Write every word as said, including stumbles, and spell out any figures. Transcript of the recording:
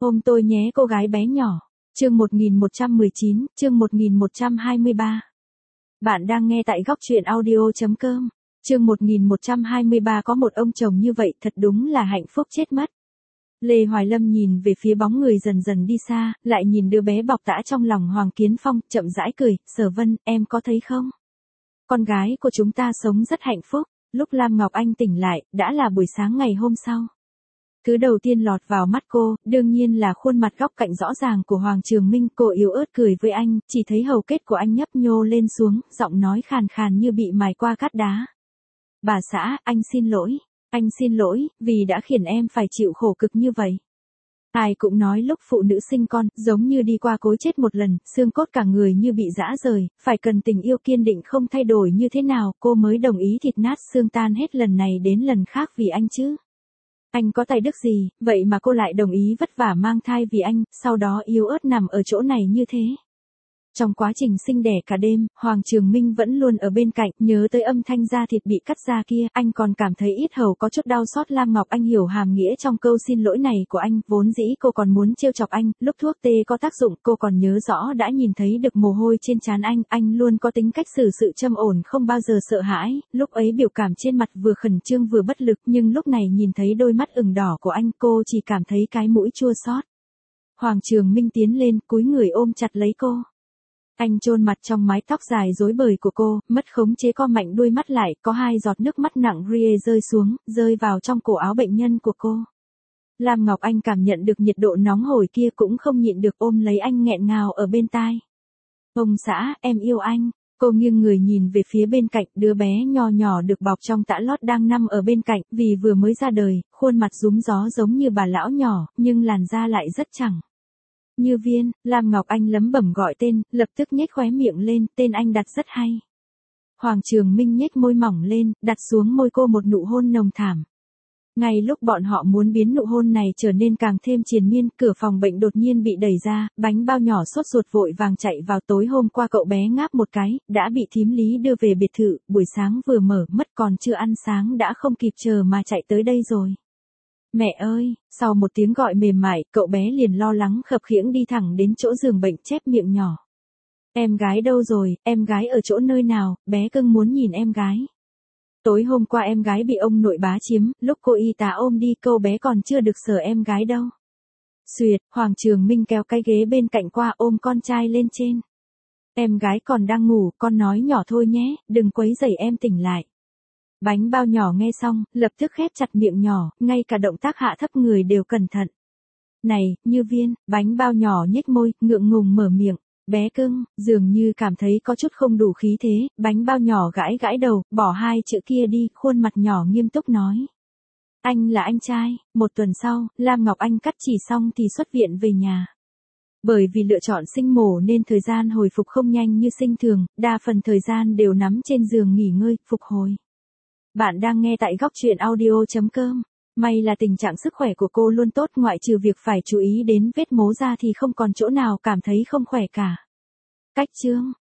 Ôm tôi nhé cô gái bé nhỏ. Chương một nghìn một trăm mười chín, chương một nghìn một trăm hai mươi ba. Bạn đang nghe tại góc truyện audio chấm com. Chương một nghìn một trăm hai mươi ba có một ông chồng như vậy thật đúng là hạnh phúc chết mất. Lê Hoài Lâm nhìn về phía bóng người dần dần đi xa, lại nhìn đứa bé bọc tã trong lòng Hoàng Kiến Phong, chậm rãi cười, Sở Vân, em có thấy không? Con gái của chúng ta sống rất hạnh phúc. Lúc Lam Ngọc Anh tỉnh lại, đã là buổi sáng ngày hôm sau. Thứ đầu tiên lọt vào mắt cô, đương nhiên là khuôn mặt góc cạnh rõ ràng của Hoàng Trường Minh. Cô yếu ớt cười với anh, chỉ thấy hầu kết của anh nhấp nhô lên xuống, giọng nói khàn khàn như bị mài qua cát đá. Bà xã, anh xin lỗi, anh xin lỗi, vì đã khiến em phải chịu khổ cực như vậy. Ai cũng nói lúc phụ nữ sinh con, giống như đi qua cối chết một lần, xương cốt cả người như bị giã rời, phải cần tình yêu kiên định không thay đổi như thế nào, cô mới đồng ý thịt nát xương tan hết lần này đến lần khác vì anh chứ. Anh có tài đức gì, vậy mà cô lại đồng ý vất vả mang thai vì anh, sau đó yếu ớt nằm ở chỗ này như thế. Trong quá trình sinh đẻ cả đêm, Hoàng Trường Minh vẫn luôn ở bên cạnh, nhớ tới âm thanh da thịt bị cắt ra kia, anh còn cảm thấy ít hầu có chút đau xót. Lam Ngọc Anh hiểu hàm nghĩa trong câu xin lỗi này của anh, vốn dĩ cô còn muốn trêu chọc anh, lúc thuốc tê có tác dụng, cô còn nhớ rõ đã nhìn thấy được mồ hôi trên trán anh, anh luôn có tính cách xử sự trầm ổn không bao giờ sợ hãi, lúc ấy biểu cảm trên mặt vừa khẩn trương vừa bất lực, nhưng lúc này nhìn thấy đôi mắt ửng đỏ của anh, cô chỉ cảm thấy cái mũi chua xót. Hoàng Trường Minh tiến lên, cúi người ôm chặt lấy cô. Anh chôn mặt trong mái tóc dài rối bời của cô, mất khống chế co mạnh đuôi mắt lại, có hai giọt nước mắt nặng ria rơi xuống, rơi vào trong cổ áo bệnh nhân của cô. Lam Ngọc Anh cảm nhận được nhiệt độ nóng hổi kia cũng không nhịn được ôm lấy anh nghẹn ngào ở bên tai. Ông xã, em yêu anh. Cô nghiêng người nhìn về phía bên cạnh, đứa bé nho nhỏ được bọc trong tã lót đang nằm ở bên cạnh, vì vừa mới ra đời, khuôn mặt rúm gió giống như bà lão nhỏ, nhưng làn da lại rất chẳng. Như Viên, Lam Ngọc Anh lẩm bẩm gọi tên, lập tức nhếch khóe miệng lên, tên anh đặt rất hay. Hoàng Trường Minh nhếch môi mỏng lên, đặt xuống môi cô một nụ hôn nồng thảm. Ngay lúc bọn họ muốn biến nụ hôn này trở nên càng thêm triền miên, cửa phòng bệnh đột nhiên bị đẩy ra, Bánh Bao nhỏ sốt ruột vội vàng chạy vào. Tối hôm qua cậu bé ngáp một cái, đã bị thím Lý đưa về biệt thự, buổi sáng vừa mở mất còn chưa ăn sáng đã không kịp chờ mà chạy tới đây rồi. Mẹ ơi, sau một tiếng gọi mềm mại, cậu bé liền lo lắng khập khiễng đi thẳng đến chỗ giường bệnh chép miệng nhỏ. Em gái đâu rồi, em gái ở chỗ nơi nào, bé cưng muốn nhìn em gái. Tối hôm qua em gái bị ông nội bá chiếm, lúc cô y tá ôm đi cô bé còn chưa được sờ em gái đâu. Xuyệt, Hoàng Trường Minh kéo cái ghế bên cạnh qua ôm con trai lên trên. Em gái còn đang ngủ, con nói nhỏ thôi nhé, đừng quấy rầy em tỉnh lại. Bánh Bao nhỏ nghe xong, lập tức khép chặt miệng nhỏ, ngay cả động tác hạ thấp người đều cẩn thận. Này, Như Viên, Bánh Bao nhỏ nhếch môi, ngượng ngùng mở miệng. Bé cưng, dường như cảm thấy có chút không đủ khí thế, Bánh Bao nhỏ gãi gãi đầu, bỏ hai chữ kia đi, khuôn mặt nhỏ nghiêm túc nói. Anh là anh trai. Một tuần sau, Lam Ngọc Anh cắt chỉ xong thì xuất viện về nhà. Bởi vì lựa chọn sinh mổ nên thời gian hồi phục không nhanh như sinh thường, đa phần thời gian đều nằm trên giường nghỉ ngơi, phục hồi. Bạn đang nghe tại góc truyện audio chấm com. May là tình trạng sức khỏe của cô luôn tốt, ngoại trừ việc phải chú ý đến vết mố ra thì không còn chỗ nào cảm thấy không khỏe cả. Cách chương.